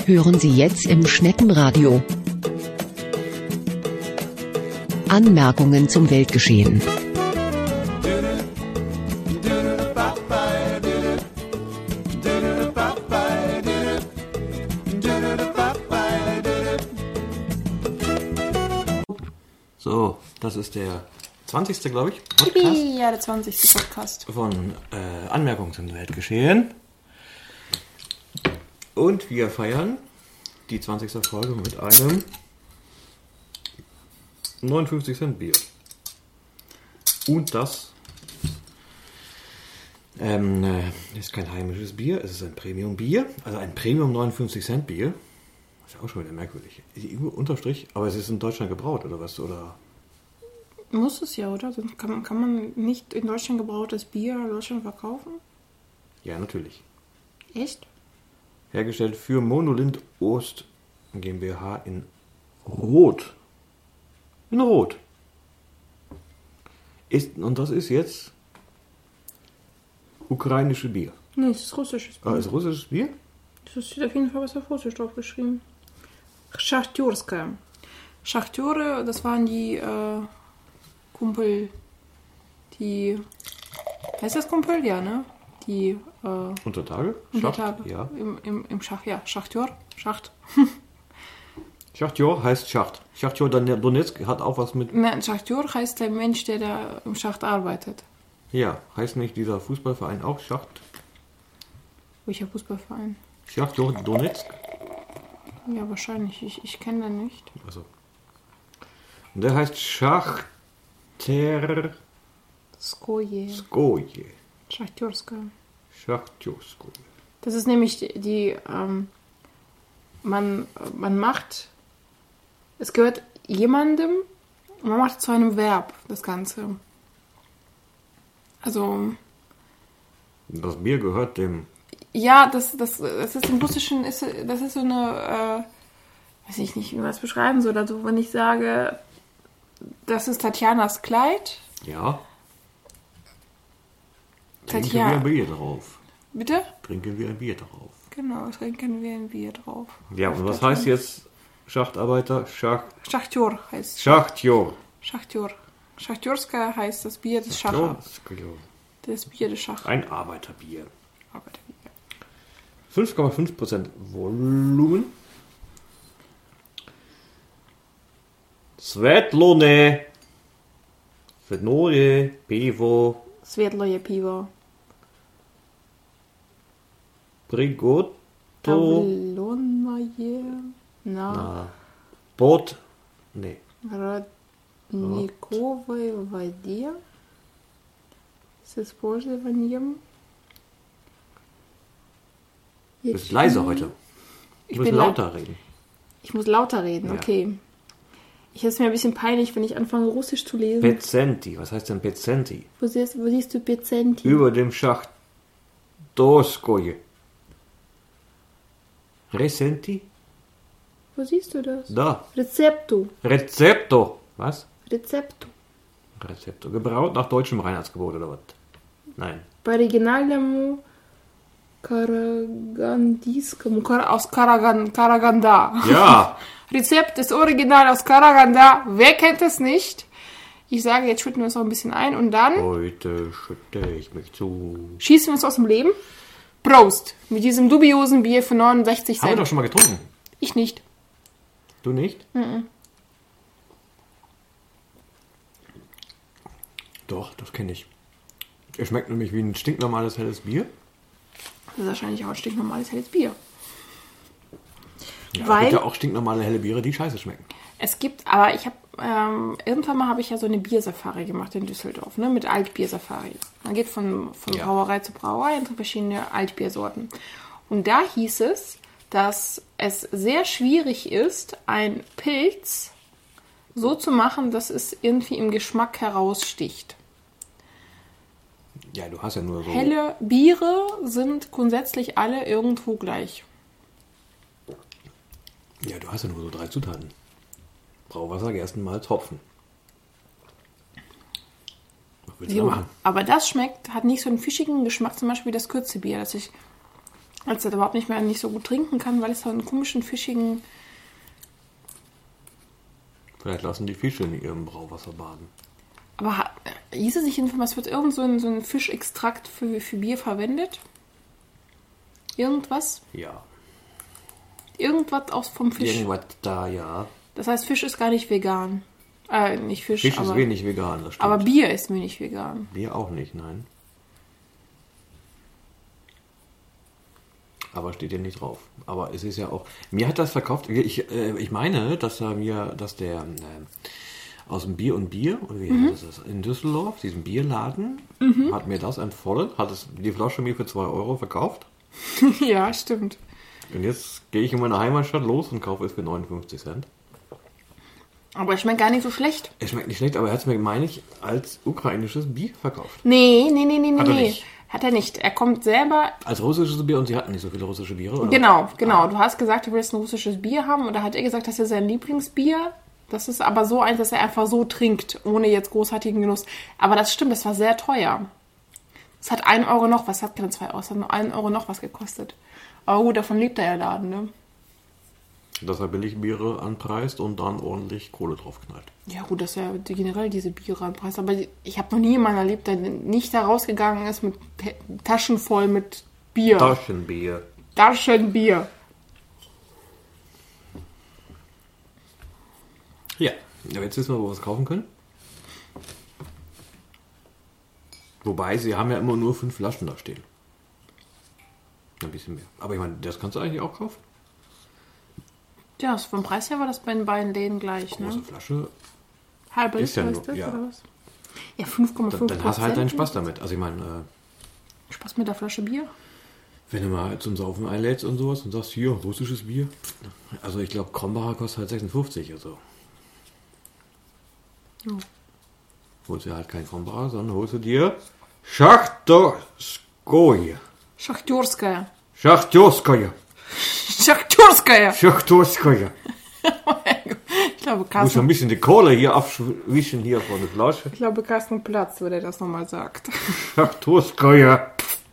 hören Sie jetzt im Schneckenradio. Anmerkungen zum Weltgeschehen. So, das ist der 20. glaube ich, Podcast. Ja, der 20. Podcast. Von Anmerkungen zum Weltgeschehen. Und wir feiern die 20. Folge mit einem 59 Cent Bier. Und das ist kein heimisches Bier, es ist ein Premium Bier. Also ein Premium 59 Cent Bier. Das ist auch schon wieder merkwürdig. Unterstrich, aber es ist in Deutschland gebraut, oder was? Oder? Muss es ja, oder? Sonst kann man nicht in Deutschland gebrautes Bier in Deutschland verkaufen? Ja, natürlich. Echt? Hergestellt für Monolind Ost GmbH in Rot. In Rot. Und das ist jetzt ukrainische Bier. Nee, es ist russisches Bier. Ah, ist russisches Bier? Das steht auf jeden Fall was auf Russisch draufgeschrieben. Schachtjorska. Schachtjore, das waren die Kumpel, die... Heißt das Kumpel? Ja, ne? Die... Unter Tage? Unter Schacht? Tage. Ja. Im Schach, ja. Schachtjor. Schacht. Schachtjor heißt Schacht. Schachtjor Donetsk hat auch was mit... Nein, Schachtjor heißt der Mensch, der da im Schacht arbeitet. Ja, heißt nicht dieser Fußballverein auch Schacht? Welcher Fußballverein? Schachtjor Donetsk? Ja, wahrscheinlich. Ich kenne den nicht. Also. Und der heißt Schachter... Skoje. Skoje. Schachtjorska. Schachtjorskoje. Das ist nämlich die man macht, es gehört jemandem, man macht zu einem Verb das Ganze. Also... Das Bier gehört dem... Ja, das ist im Russischen, das ist so eine, weiß ich nicht, wie man es beschreiben soll. Also wenn ich sage, das ist Tatjanas Kleid. Ja. Trinken Tatjana. wir ein Bier drauf. Bitte? Trinken wir ein Bier drauf. Genau, trinken wir ein Bier drauf. Ja, und was heißt jetzt Schachtarbeiter? Schachtjor heißt Schachtjor. Schachtjor. Schachtjorska heißt das Bier des Schacher. Das Bier des Schacher. Ein Arbeiterbier. Arbeiterbier. 5,5% Volumen. Svetlone Pivo. Svetloje Pivo. Prigoto. Tavlonoje. Pot. Nee. Родниковой воде с использованием. Du bist leise heute. Du musst lauter reden. Ich muss lauter reden, okay. Ich ist mir ein bisschen peinlich, wenn ich anfange, Russisch zu lesen. Pezenti. Was heißt denn Pezenti? Wo siehst du Pezenti? Über dem Schacht Doskoje. Resenti? Wo siehst du das? Da. Rezepto. Rezepto. Was? Rezepto. Rezepto. Gebraut nach deutschem Reinheitsgebot oder was? Nein. По оригинальному карагандийскому, aus Karaganda. Ja. Rezept ist original aus Karaganda. Wer kennt es nicht? Ich sage, jetzt schütten wir uns noch ein bisschen ein und dann... Heute schütte ich mich zu. Schießen wir uns aus dem Leben. Prost! Mit diesem dubiosen Bier für 69 Cent. Haben wir doch schon mal getrunken. Ich nicht. Du nicht? Mhm. Doch, das kenne ich. Er schmeckt nämlich wie ein stinknormales helles Bier. Das ist wahrscheinlich auch ein stinknormales helles Bier. Ja, Weil es gibt ja auch stinknormale helle Biere, die scheiße schmecken. es gibt, aber ich habe, irgendwann mal habe ich ja so eine Biersafari gemacht in Düsseldorf, ne, mit Altbiersafari. Man geht von Brauerei zu Brauerei und verschiedene Altbiersorten. Und da hieß es, dass es sehr schwierig ist, ein Pilz so zu machen, dass es irgendwie im Geschmack heraussticht. Ja, du hast ja nur so... Helle Biere sind grundsätzlich alle irgendwo gleich. Ja, du hast ja nur so 3 Zutaten. Brauwasser, Gerstenmalz, Hopfen. Was willst du da machen? Aber das hat nicht so einen fischigen Geschmack, zum Beispiel das Kürzebier, das ich Als er überhaupt nicht so gut trinken kann, weil es so einen komischen, fischigen... Vielleicht lassen die Fische in ihrem Brauwasser baden. Aber hieß es nicht, es wird irgend so ein Fischextrakt für Bier verwendet? Irgendwas? Ja. Irgendwas vom Fisch? Irgendwas da, ja. Das heißt, Fisch ist gar nicht vegan. Nicht Fisch, Fisch aber... ist wenig vegan, das stimmt. Aber Bier ist wenig vegan. Bier auch nicht, nein. Aber steht hier nicht drauf. Aber es ist ja auch... Mir hat das verkauft... Ich meine, dass der aus dem Bier und Bier, oder wie heißt das, in Düsseldorf, diesem Bierladen, hat mir das empfohlen, hat die Flasche mir für 2 Euro verkauft. Ja, stimmt. Und jetzt gehe ich in meine Heimatstadt los und kaufe es für 59 Cent. Aber es schmeckt gar nicht so schlecht. Es schmeckt nicht schlecht, aber er hat es mir, meine ich, als ukrainisches Bier verkauft. Nee. Hat er nicht. Hat er nicht. Er kommt selber... Als russisches Bier, und sie hatten nicht so viele russische Biere, oder? Genau. Du hast gesagt, du willst ein russisches Bier haben und da hat er gesagt, das ist sein Lieblingsbier. Das ist aber so eins, dass er einfach so trinkt, ohne jetzt großartigen Genuss. Aber das stimmt, das war sehr teuer. Es hat 1 Euro noch was, hat keine 2 Euro, es hat nur 1 Euro noch was gekostet. Aber gut, davon lebt der Laden, ne? Dass er Billigbiere anpreist und dann ordentlich Kohle drauf knallt. Ja gut, dass er generell diese Biere anpreist. Aber ich habe noch nie jemanden erlebt, der nicht da rausgegangen ist mit Taschen voll mit Bier. Taschenbier. Ja, jetzt wissen wir, wo wir es kaufen können. Wobei, sie haben ja immer nur 5 Flaschen da stehen. Ein bisschen mehr. Aber ich meine, das kannst du eigentlich auch kaufen. Ja, vom Preis her war das bei den beiden Läden gleich, Große ne? Flasche. Halbe ist ja Liter nur, ist das, ja. oder was? Ja, 5,5%. Dann hast du halt deinen Spaß damit. Also ich meine, Spaß mit der Flasche Bier? wenn du mal zum Saufen einlädst und sowas und sagst, hier, russisches Bier. Also ich glaube, Krombacher kostet halt 56, also. Ja. Holst du halt kein Krombacher, sondern holst du dir Schachtorskoje. Schachtjorskaya. Schachtorskoje. Schachtjorskaya. Schachtorskoje. Ich glaube, Du musst ein bisschen die Kohle hier abwischen hier von der Flasche. Ich glaube, Carsten Platz, wenn er das nochmal sagt. Schachtorskoje.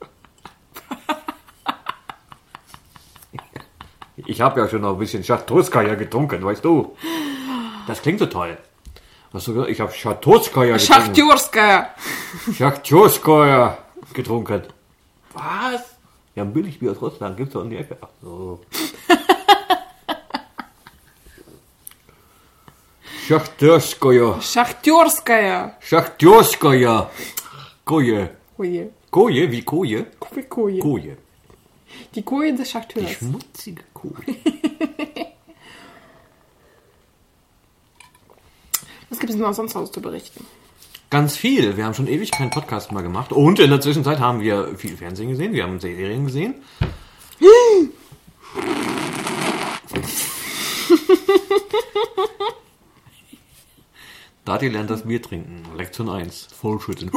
Ich habe ja schon noch ein bisschen Schachtorskoje getrunken, weißt du? Das klingt so toll. Was du gesagt? Ich habe Schachtorskoje getrunken. Schachtjorskaya. Schachtjorskoje getrunken. Was? Ja, ein Billigbier aus Russland gibt's doch um die Ecke. Ach so. Schachtjorskoje. Schachtjorskaya. Schachtjorskoje. Koje. Koje. Koje? Wie Koje? Wie Koje. Koje. Die Koje des Die Schachtörs. schmutzige Koje. Was gibt es denn noch sonst aus zu berichten? Ganz viel. Wir haben schon ewig keinen Podcast mehr gemacht. Und in der Zwischenzeit haben wir viel Fernsehen gesehen. Wir haben Serien gesehen. Dati lernt das Bier trinken. Lektion 1. Vollschütten.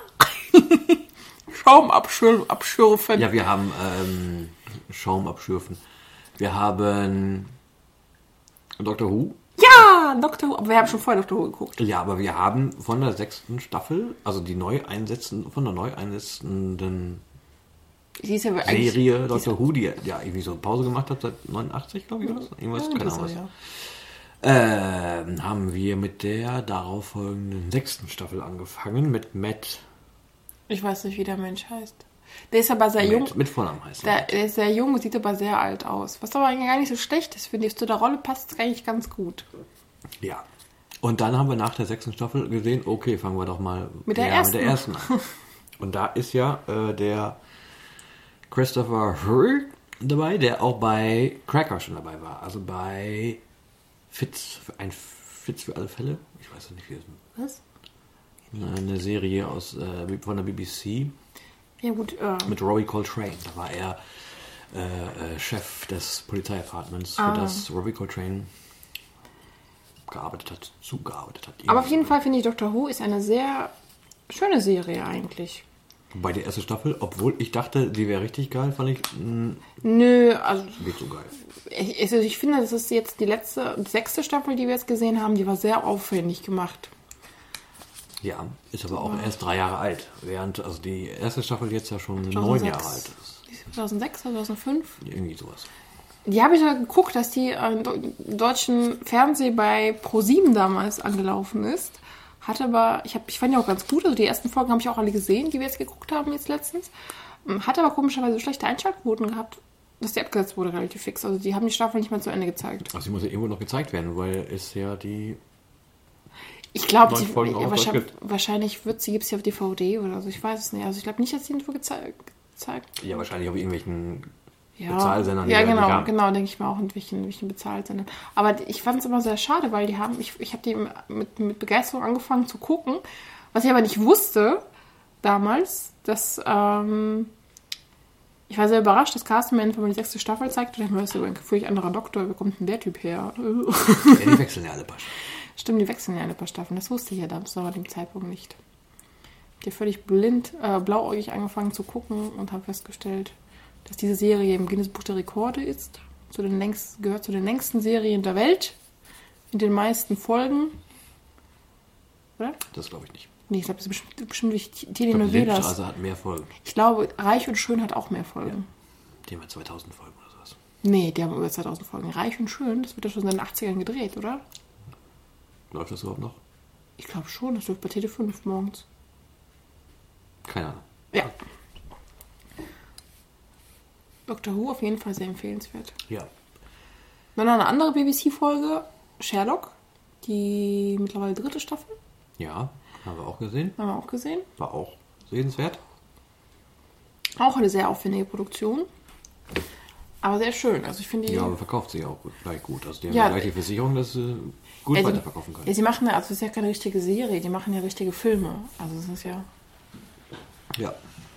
Schaum abschürfen. Ja, wir haben Schaum abschürfen. Wir haben Doctor Who. Ja, Doctor Who. Aber wir haben schon vorher Doctor Who geguckt. Ja, aber wir haben von der 6. Staffel, also die von der neu einsetzenden Die ist ja eigentlich- Serie Doctor Who, die ja irgendwie so eine Pause gemacht hat seit 89, glaube ich, oder? Irgendwas, keine Ahnung. ja. Haben wir mit der darauffolgenden 6. Staffel angefangen, mit Matt. Ich weiß nicht, wie der Mensch heißt. Der ist aber sehr jung. Mit Vornamen heißt er. Der ist sehr jung, sieht aber sehr alt aus. Was aber eigentlich gar nicht so schlecht ist, finde ich. Zu der Rolle passt es eigentlich ganz gut. Ja. Und dann haben wir nach der 6. Staffel gesehen, okay, fangen wir doch mal Mit der ersten an. Und da ist ja der Christopher Hurry dabei, der auch bei Cracker schon dabei war. Also bei Fitz für alle Fälle. Ich weiß nicht, wie es ist. Was? Eine Serie von der BBC Ja gut, mit Rory Coltrane. Da war er Chef des Polizeidepartements, für das Rory Coltrane zugearbeitet hat. aber auf jeden Fall finde ich, Doctor Who ist eine sehr schöne Serie eigentlich. Bei der ersten Staffel, obwohl ich dachte, die wäre richtig geil, fand ich Nö, also nicht so geil. ich finde, das ist jetzt die 6. Staffel, die wir jetzt gesehen haben, die war sehr aufwendig gemacht. Ja, ist aber auch erst 3 Jahre alt. Während also die erste Staffel jetzt ja schon 9 Jahre alt ist. Die 2006, 2005. Irgendwie sowas. Die habe ich ja geguckt, dass die im deutschen Fernsehen bei Pro7 damals angelaufen ist. Hatte aber, ich fand die auch ganz gut, also die ersten Folgen habe ich auch alle gesehen, die wir jetzt geguckt haben jetzt letztens. Hat aber komischerweise schlechte Einschaltquoten gehabt, dass die abgesetzt wurde relativ fix. Also die haben die Staffel nicht mehr zu Ende gezeigt. Also sie muss ja irgendwo noch gezeigt werden, weil es ja die... Ich glaube, wahrscheinlich gibt es ja auf DVD oder so, ich weiß es nicht. Also ich glaube nicht, dass die irgendwo gezeigt. Ja, wahrscheinlich auf irgendwelchen Bezahlsendern. Ja, genau, denke ich mal auch in welchen Bezahlsendern. Aber ich fand es immer sehr schade, weil ich habe die mit Begeisterung angefangen zu gucken, was ich aber nicht wusste damals, dass, ich war sehr überrascht, dass Carsten mir einfach mal die 6. Staffel zeigte. Und ich dachte, das ist ein völlig anderer Doktor, wo kommt denn der Typ her? Ja, die wechseln ja alle paar Staffeln. Stimmt, die wechseln ja alle paar Staffeln. Das wusste ich ja damals zu dem Zeitpunkt nicht. Ich habe völlig blauäugig angefangen zu gucken und habe festgestellt, dass diese Serie im Guinness-Buch der Rekorde ist. Gehört zu den längsten Serien der Welt. In den meisten Folgen. Oder? Das glaube ich nicht. Nee, ich glaube, das ist bestimmt durch Telenovelas. Also hat mehr Folgen. Ich glaube, Reich und Schön hat auch mehr Folgen. Ja. Die haben ja 2000 Folgen oder sowas. Nee, die haben über 2000 Folgen. Reich und Schön, das wird ja schon in den 80ern gedreht, oder? Läuft das überhaupt noch? Ich glaube schon, das läuft bei Tele 5 morgens. Keine Ahnung. Ja. Dr. Who auf jeden Fall sehr empfehlenswert. Ja. Dann noch eine andere BBC-Folge, Sherlock, die mittlerweile 3. Staffel. Ja, haben wir auch gesehen. War auch sehenswert. Auch eine sehr aufwendige Produktion. Aber sehr schön. Also ich finde Ja, aber verkauft sich auch gleich gut. Also die haben ja gleich die Versicherung, dass sie gut weiterverkaufen können. Ja, sie machen also es ist ja keine richtige Serie, die machen ja richtige Filme. Also es ist ja... Ja.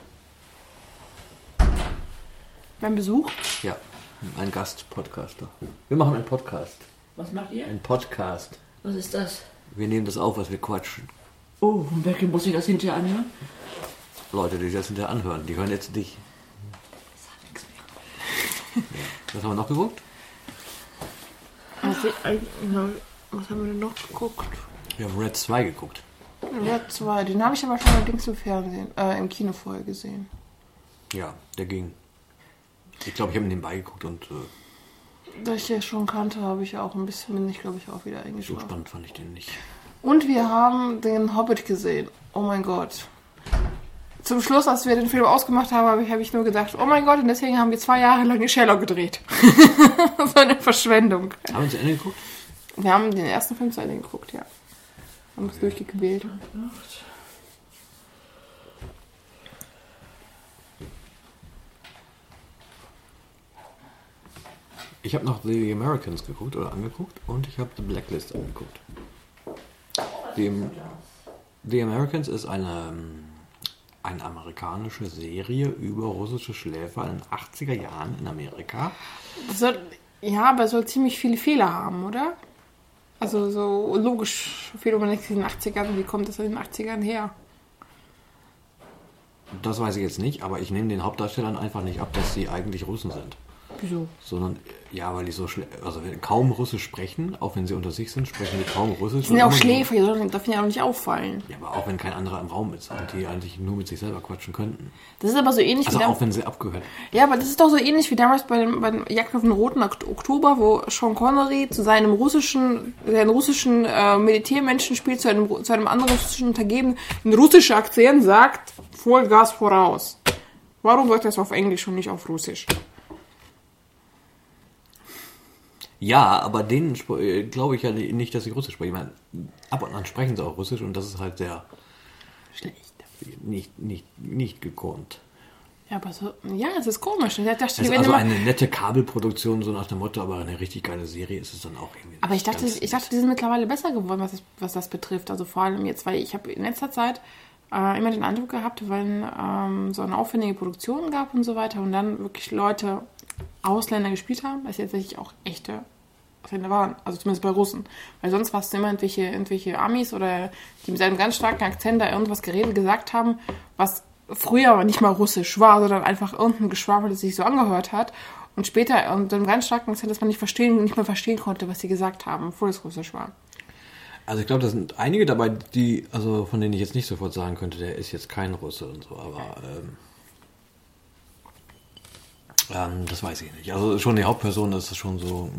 Beim Besuch? Ja, ein Gastpodcaster. Wir machen einen Podcast. Was macht ihr? Ein Podcast. Was ist das? Wir nehmen das auf, was wir quatschen. Oh, und wer muss ich das hinterher anhören? Leute, die das hinterher anhören, die hören jetzt dich. Das hat nichts mehr. Ja. Was haben wir noch geguckt? Was haben wir denn noch geguckt? Wir haben Red 2 geguckt. Red 2, den habe ich aber schon allerdings im Fernsehen, im Kino vorher gesehen. Ja, der ging. Ich glaube, ich habe ihn nebenbei geguckt und... Da ich den schon kannte, habe ich auch ein bisschen, bin ich glaube ich auch wieder so eingeschlafen. spannend fand ich den nicht. Und wir haben den Hobbit gesehen. Oh mein Gott. Zum Schluss, als wir den Film ausgemacht haben, habe ich nur gedacht, oh mein Gott, und deswegen haben wir 2 Jahre lang Sherlock gedreht. So eine Verschwendung. Haben wir zu Ende geguckt? Wir haben den ersten Film zu Ende geguckt, ja. Haben uns durchgequält. Ich habe noch The Americans geguckt oder angeguckt und ich habe The Blacklist angeguckt. The Americans ist eine amerikanische Serie über russische Schläfer in den 80er Jahren in Amerika. Aber es soll ziemlich viele Fehler haben, oder? Also so logisch Fehler in den 80ern. Wie kommt das in den 80ern her? Das weiß ich jetzt nicht, aber ich nehme den Hauptdarstellern einfach nicht ab, dass sie eigentlich Russen sind. Wieso? Sondern, ja, weil die so kaum Russisch sprechen, auch wenn sie unter sich sind, sprechen die kaum Russisch. Die sind ja auch Schläfer, die dürfen ja auch nicht auffallen. Ja, aber auch wenn kein anderer im Raum ist und die eigentlich nur mit sich selber quatschen könnten. Das ist aber so ähnlich wie auch wenn sie abgehört. Ja, aber das ist doch so ähnlich wie damals bei dem Jagd auf den Roten Oktober, wo Sean Connery zu seinen russischen Militärmenschen spielt, zu einem anderen russischen Untergebenen, in russischer Akzent sagt, Vollgas voraus. Warum wird das auf Englisch und nicht auf Russisch? Ja, aber denen glaube ich ja nicht, dass sie Russisch sprechen. Ich meine, ab und an sprechen sie auch Russisch und das ist halt sehr schlecht. Nicht gekonnt. Ja, aber so, ja, es ist komisch. Also eine nette Kabelproduktion, so nach dem Motto, aber eine richtig geile Serie ist es dann auch irgendwie. Aber ich dachte, die sind mittlerweile besser geworden, was das betrifft. Also vor allem jetzt, weil ich habe in letzter Zeit immer den Eindruck gehabt, wenn so eine aufwendige Produktion gab und so weiter und dann wirklich Leute, Ausländer gespielt haben, dass jetzt tatsächlich auch echte Ausländer waren, also zumindest bei Russen. Weil sonst warst du immer irgendwelche Amis oder die mit einem ganz starken Akzent da irgendwas gesagt haben, was früher aber nicht mal Russisch war, sondern einfach irgendein Geschwafel, das sich so angehört hat und später unter einem ganz starken Akzent, dass man nicht mehr verstehen konnte, was sie gesagt haben, obwohl es Russisch war. Also ich glaube, da sind einige dabei, von denen ich jetzt nicht sofort sagen könnte, der ist jetzt kein Russe und so, aber Das weiß ich nicht. Also schon die Hauptperson, das ist schon so,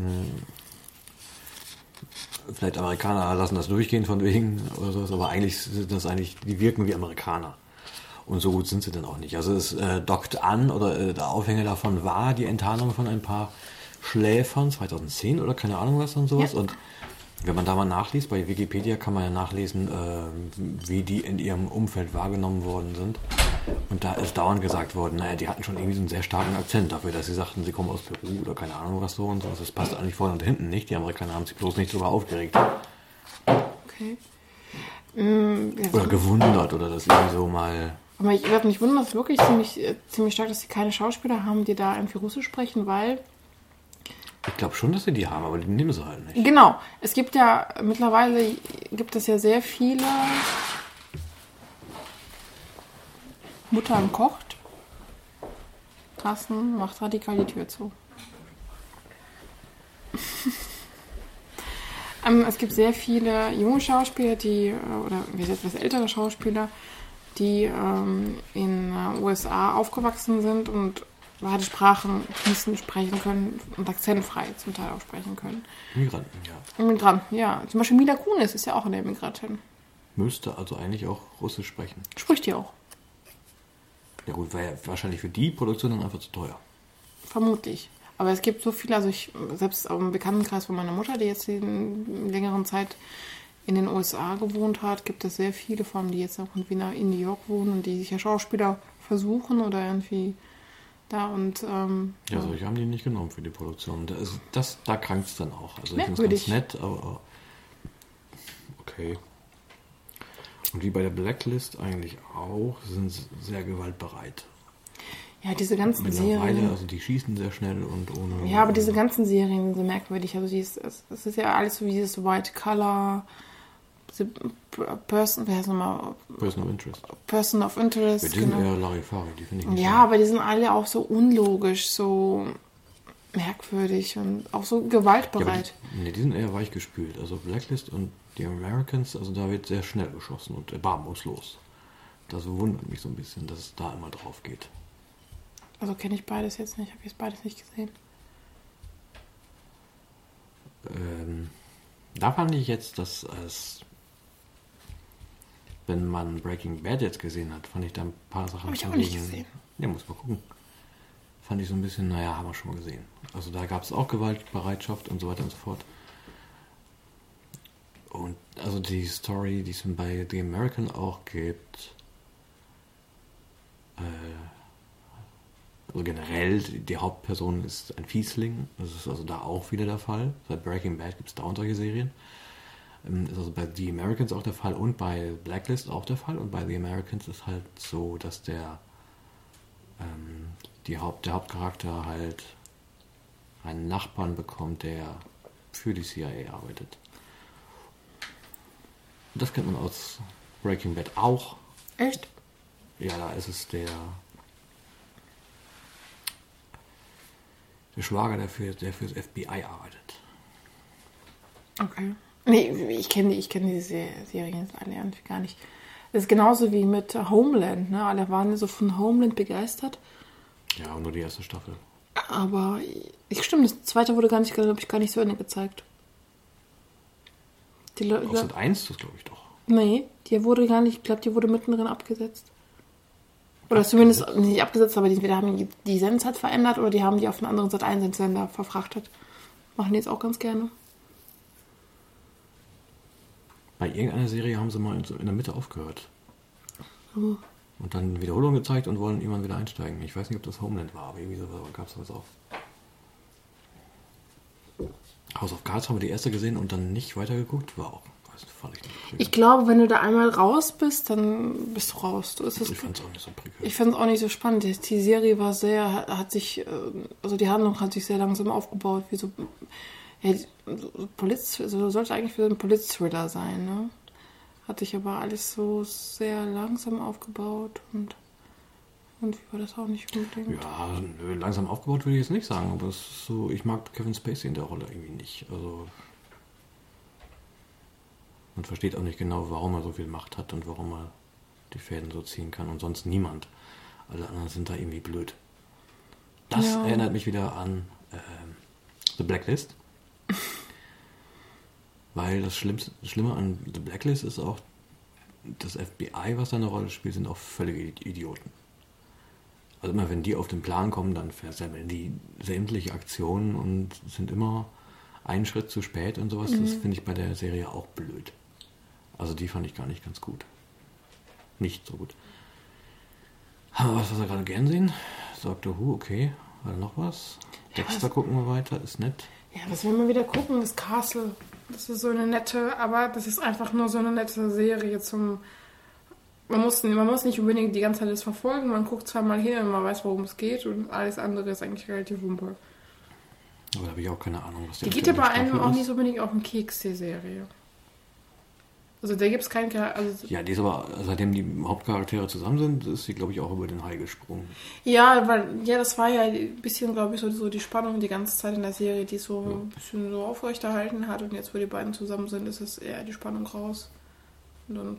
vielleicht Amerikaner lassen das durchgehen von wegen oder sowas, aber eigentlich sind das die wirken wie Amerikaner. Und so gut sind sie dann auch nicht. Also es dockt an, oder der Aufhänger davon war die Enttarnung von ein paar Schläfern 2010 oder keine Ahnung was und sowas. Ja. Und wenn man da mal nachliest, bei Wikipedia kann man ja nachlesen, wie die in ihrem Umfeld wahrgenommen worden sind. Und da ist dauernd gesagt worden, naja, die hatten schon irgendwie so einen sehr starken Akzent dafür, dass sie sagten, sie kommen aus Peru oder keine Ahnung was so und so. Das passt eigentlich vorne und hinten nicht. Die Amerikaner haben sich bloß nicht darüber aufgeregt. Okay. Oder gewundert oder das irgendwie so mal... Aber ich werde mich wundern, dass es wirklich ziemlich stark, dass sie keine Schauspieler haben, die da irgendwie Russisch sprechen, weil... Ich glaube schon, dass sie die haben, aber die nehmen sie halt nicht. Genau. Es gibt ja, mittlerweile gibt es ja sehr viele... Muttern kocht. Carsten macht radikal die Tür zu. Es gibt sehr viele junge Schauspieler, oder etwas ältere Schauspieler, die in den USA aufgewachsen sind und beide Sprachen fließend sprechen können und akzentfrei zum Teil auch sprechen können. Migranten, ja. Immigranten, ja. Zum Beispiel Mila Kunis ist ja auch eine Immigrantin. Müsste also eigentlich auch Russisch sprechen. Spricht die auch. Ja gut, wäre ja wahrscheinlich für die Produktion dann einfach zu teuer. Vermutlich. Aber es gibt so viele, also selbst auch im Bekanntenkreis von meiner Mutter, die jetzt in längeren Zeit in den USA gewohnt hat, gibt es sehr viele von denen, die jetzt auch in New York wohnen und die sich ja Schauspieler versuchen oder irgendwie da und... ja, solche haben die nicht genommen für die Produktion. Da krankt es dann auch. Also ich finde es merkwürdig. ganz nett, aber okay. Und wie bei der Blacklist eigentlich auch, sind sie sehr gewaltbereit. Ja, diese ganzen Mittlerweile, Serien... also die schießen sehr schnell und ohne... Ja, aber diese ganzen Serien sind so merkwürdig. Also es ist ja alles so wie dieses White Color, Person Person of Interest. Person of Interest. Ja, die sind eher Larifari, die finde ich nicht Ja, aber die sind alle auch so unlogisch, so merkwürdig und auch so gewaltbereit. Ja, die sind eher weichgespült. Also Blacklist und die Americans, also da wird sehr schnell geschossen und erbarmungslos. Das wundert mich so ein bisschen, dass es da immer drauf geht. Also kenne ich beides jetzt nicht, habe ich jetzt beides nicht gesehen. Da fand ich jetzt, dass wenn man Breaking Bad jetzt gesehen hat, fand ich da ein paar Sachen... Habe ich auch nicht gesehen. Ja, muss mal gucken. Fand ich so ein bisschen, naja, haben wir schon mal gesehen. Also da gab es auch Gewaltbereitschaft und so weiter und so fort. Und also die Story, die es bei The American auch gibt, also generell, die Hauptperson ist ein Fiesling. Das ist also da auch wieder der Fall. Seit Breaking Bad gibt es dauernd solche Serien. Ist also bei The Americans auch der Fall und bei Blacklist auch der Fall. Und bei The Americans ist halt so, dass der Hauptcharakter halt einen Nachbarn bekommt, der für die CIA arbeitet. Und das kennt man aus Breaking Bad auch. Echt? Ja, da ist es der Schwager, der fürs FBI arbeitet. Okay. Nee, ich kenne diese Serien alle irgendwie gar nicht. Das ist genauso wie mit Homeland, ne? Alle waren so von Homeland begeistert. Ja, nur die erste Staffel. Aber stimmt, das zweite wurde gar nicht zu Ende gezeigt. Kostet 1, das glaube ich doch. Nee, die wurde gar nicht, ich glaube, die wurde mittendrin abgesetzt. Oder zumindest nicht abgesetzt, aber die haben die Sendzeit verändert oder die haben die auf einen anderen Sat.1-Sender verfrachtet. Machen die jetzt auch ganz gerne. Bei irgendeiner Serie haben sie mal in der Mitte aufgehört. Oh. Und dann Wiederholung gezeigt und wollen irgendwann wieder einsteigen. Ich weiß nicht, ob das Homeland war, aber irgendwie so gab es was auch. House of Cards haben wir die erste gesehen und dann nicht weitergeguckt. War auch, fand ich nicht. Ich glaube, wenn du da einmal raus bist, dann bist du raus. Ich fand es auch nicht so prickelnd. Ich fand es auch nicht so spannend. Die Serie war also die Handlung hat sich sehr langsam aufgebaut, wie so, ja, sollte eigentlich für einen Politthriller sein, ne? Hat sich aber alles so sehr langsam aufgebaut und wie war das auch nicht unbedingt. Ja, langsam aufgebaut würde ich jetzt nicht sagen, aber es ist so, ich mag Kevin Spacey in der Rolle irgendwie nicht. Also man versteht auch nicht genau, warum er so viel Macht hat und warum er die Fäden so ziehen kann und sonst niemand. Alle anderen sind da irgendwie blöd. Das Ja. erinnert mich wieder an The Blacklist. Weil das Schlimme an The Blacklist ist auch, das FBI, was da eine Rolle spielt, sind auch völlige Idioten. Also immer wenn die auf den Plan kommen, dann versemmeln die sämtliche Aktionen und sind immer einen Schritt zu spät und sowas. Das finde ich bei der Serie auch blöd. Also die fand ich gar nicht ganz gut. Nicht so gut. Haben wir was wir gerade gern sehen? Doctor Who, okay. War da noch was? Dexter gucken wir weiter, ist nett. Ja, das werden wir wieder gucken, das Castle. Das ist so eine nette, aber das ist einfach nur so eine nette Serie zum... Man muss nicht unbedingt die ganze Zeit das verfolgen, man guckt zweimal hin und man weiß, worum es geht und alles andere ist eigentlich relativ wumpe. Aber da habe ich auch keine Ahnung, was Die geht ja bei einem auch nicht so unbedingt auf den Keks, die Serie. Also da gibt es keinen... Also, Ja, die ist aber, seitdem die Hauptcharaktere zusammen sind, ist sie, glaube ich, auch über den Hai gesprungen. ja, das war ja ein bisschen, glaube ich, so die Spannung die ganze Zeit in der Serie, die so ein bisschen so aufrechterhalten hat. Und jetzt, wo die beiden zusammen sind, ist es eher die Spannung raus. Und dann...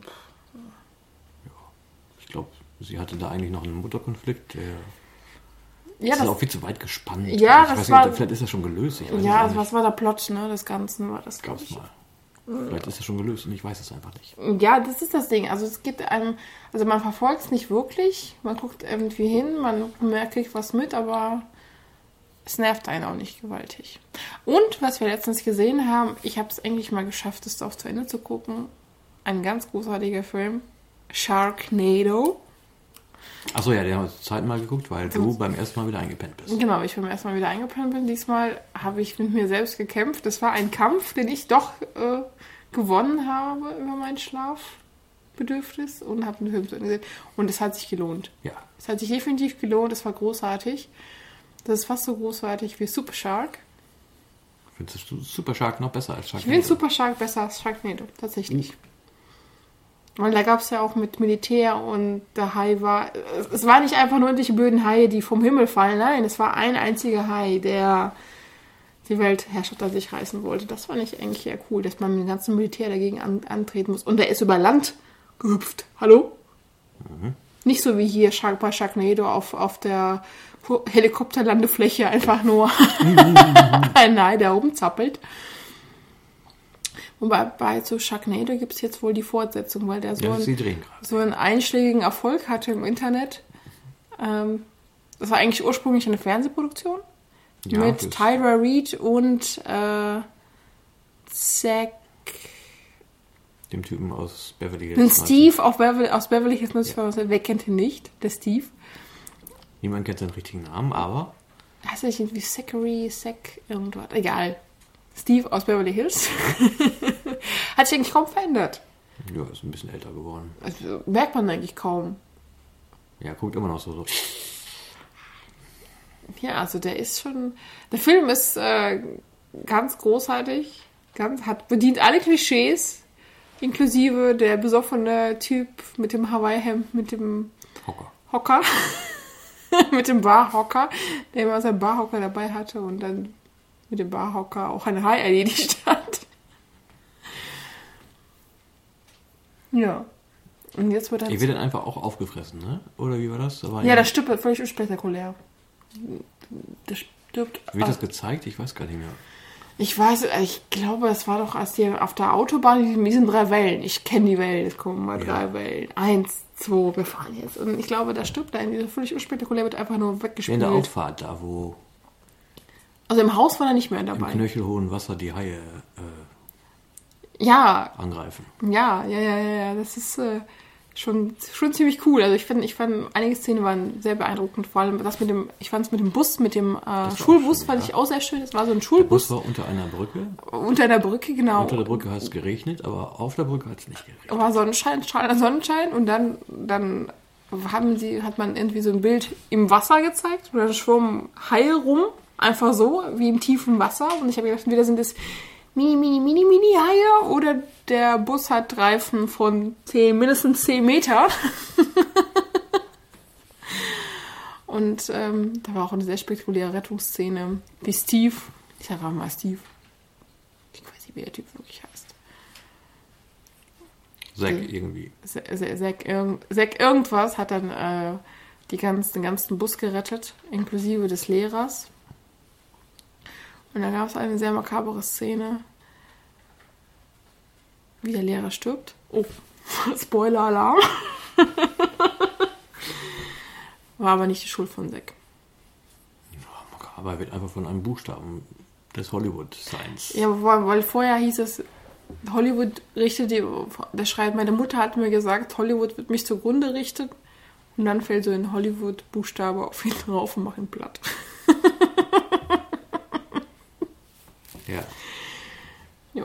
Ich glaube, sie hatte da eigentlich noch einen Mutterkonflikt, der Ja, ist auch viel zu weit gespannt. Ja, ich das weiß war- nicht, vielleicht ist das schon gelöst. Ich weiß Ja, es also auch was war der Plot, ne, des Ganzen war das, nicht. glaube Gab's ich. mal. Vielleicht ist das schon gelöst und ich weiß es einfach nicht. Ja, das ist das Ding. Also es gibt einem, also man verfolgt es nicht wirklich, man guckt irgendwie hin, man kriegt was mit, aber es nervt einen auch nicht gewaltig. Und was wir letztens gesehen haben, ich habe es eigentlich mal geschafft, es auch zu Ende zu gucken. Ein ganz großartiger Film, Sharknado. Achso, ja, den haben wir zur Zeit mal geguckt, weil du beim ersten Mal wieder eingepennt bist. Genau, ich beim ersten Mal wieder eingepennt bin. Diesmal habe ich mit mir selbst gekämpft. Das war ein Kampf, den ich doch gewonnen habe über mein Schlafbedürfnis und habe den Film zu Ende gesehen. Und es hat sich gelohnt. Ja. Es hat sich definitiv gelohnt. Es war großartig. Das ist fast so großartig wie Super Shark. Findest du Super Shark noch besser als Ich Sharknado? finde Super Shark besser als Sharknado, tatsächlich. Weil da gab es ja auch mit Militär und der Hai war... Es war nicht einfach nur irgendwelche blöden Haie, die vom Himmel fallen. Nein, es war ein einziger Hai, der die Weltherrschaft an sich reißen wollte. Das fand ich eigentlich eher cool, dass man mit dem ganzen Militär dagegen antreten muss. Und der ist über Land gehüpft. Hallo? Nicht so wie hier bei Sharknado auf der Helikopterlandefläche einfach nur ein Hai, der oben zappelt. Und bei so Sharknado gibt es jetzt wohl die Fortsetzung, weil der Ja, sie drehen gerade. so einen einschlägigen Erfolg hatte im Internet. Das war eigentlich ursprünglich eine Fernsehproduktion Ja, mit das- Tyra Reid und Zack Dem Typen aus Beverly Hills. und Steve aus Beverly Hills 90210. Wer kennt ihn nicht? Der Steve. Niemand kennt seinen richtigen Namen, aber Heißt er nicht irgendwie Zack irgendwas? Egal. Steve aus Beverly Hills. Hat sich eigentlich kaum verändert. ja, ist ein bisschen älter geworden. Also, merkt man eigentlich kaum. Ja, guckt immer noch so. Ja, also der ist schon... Der Film ist ganz großartig. Bedient alle Klischees. Inklusive der besoffene Typ mit dem Hawaii-Hemd, mit dem Hocker. Mit dem Barhocker, der immer seinen Barhocker dabei hatte und dann mit dem Barhocker auch ein Hai erledigt hat. Ja. Und jetzt wird er... Ich werde dann einfach auch aufgefressen, ne? Oder wie war das? Aber Ja, das stirbt völlig unspektakulär. Das stirbt... Wird das gezeigt? Ich weiß gar nicht mehr. Ich glaube, das war doch als die auf der Autobahn mit diesen 3 Wellen. Ich kenne die Wellen, es kommen mal 3 Wellen. 1, 2, wir fahren jetzt. Und ich glaube, da stirbt er. Diese völlig unspektakulär wird einfach nur In weggespielt. der Auffahrt, da wo Also im Haus war er nicht mehr im dabei. knöchelhohen Wasser die Haie Ja, angreifen. ja. Das ist schon ziemlich cool. Also ich fand einige Szenen waren sehr beeindruckend. Vor allem das ich fand es mit dem Bus, mit dem Schulbus schön, fand ja. ich auch sehr schön. Es war so ein Der Schulbus Bus war unter einer Brücke. unter einer Brücke, genau. Unter der Brücke hat es geregnet, aber auf der Brücke hat es nicht geregnet. War Sonnenschein, strahlender Sonnenschein und dann hat man irgendwie so ein Bild im Wasser gezeigt oder da schwimmen Haie rum, einfach so, wie im tiefen Wasser. Und ich habe gedacht, entweder sind es mini Haie oder der Bus hat Reifen von mindestens 10 Meter. Und da war auch eine sehr spektakuläre Rettungsszene, wie Steve, ich sage einfach mal Steve, ich weiß nicht, wie der Typ wirklich heißt. Zack irgendwie. Zack irgendwas hat dann den ganzen Bus gerettet, inklusive des Lehrers. Und da gab es eine sehr makabere Szene, wie der Lehrer stirbt. Oh, Spoiler-Alarm. War aber nicht die Schuld von Zack. Aber er wird einfach von einem Buchstaben des Hollywood-Signs. Ja, weil vorher hieß es, Hollywood richtet der schreibt, meine Mutter hat mir gesagt, Hollywood wird mich zugrunde richten. Und dann fällt so ein Hollywood-Buchstabe auf ihn drauf und macht ihn platt. Ja. Jo.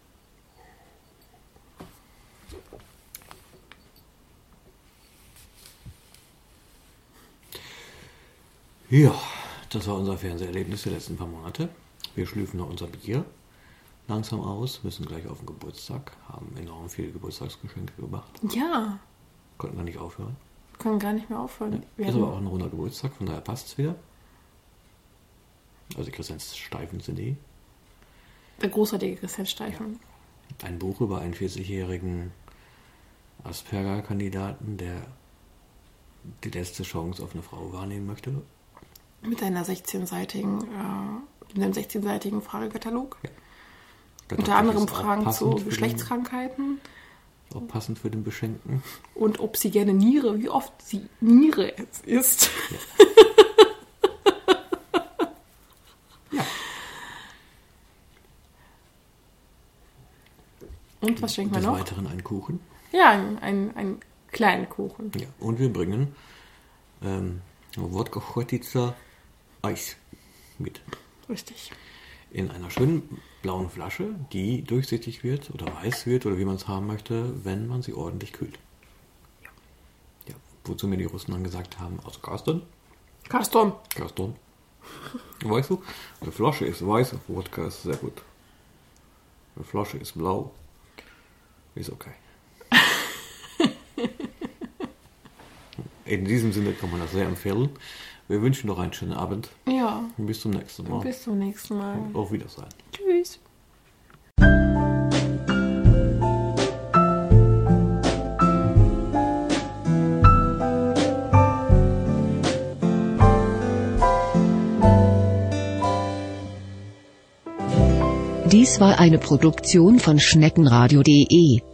Ja, das war unser Fernseherlebnis der letzten paar Monate. Wir schlürfen noch unser Bier langsam aus, müssen gleich auf den Geburtstag, haben enorm viele Geburtstagsgeschenke gemacht. Ja, Konnten wir nicht aufhören. können gar nicht mehr aufhören. Wir Ist hatten- aber auch ein runder Geburtstag, von daher passt es wieder. Also Christians Steifen-CD. Der großartige Christian Steifen. Ein Buch über einen 40-jährigen Asperger-Kandidaten, der die letzte Chance auf eine Frau wahrnehmen möchte. Mit einem 16-seitigen Fragekatalog. Unter anderem Fragen zu Geschlechtskrankheiten Auch passend für den Beschenkten. und ob sie gerne Niere, wie oft sie Niere isst. Ja. Und was schenken wir Des noch? Weiteren einen Kuchen. Ja, einen kleinen Kuchen. Ja. Und wir bringen Wodka Chotica Eis mit. Richtig. In einer schönen blauen Flasche, die durchsichtig wird oder weiß wird oder wie man es haben möchte, wenn man sie ordentlich kühlt. Ja. Wozu mir die Russen dann gesagt haben, aus Carsten. Carsten. Weißt du, eine Flasche ist weiß, Wodka ist sehr gut. Eine Flasche ist blau. Ist okay. In diesem Sinne kann man das sehr empfehlen. Wir wünschen noch einen schönen Abend. Ja, Und bis zum nächsten Mal. bis zum nächsten Mal. Auf Wiedersehen. Tschüss. Dies war eine Produktion von schneckenradio.de.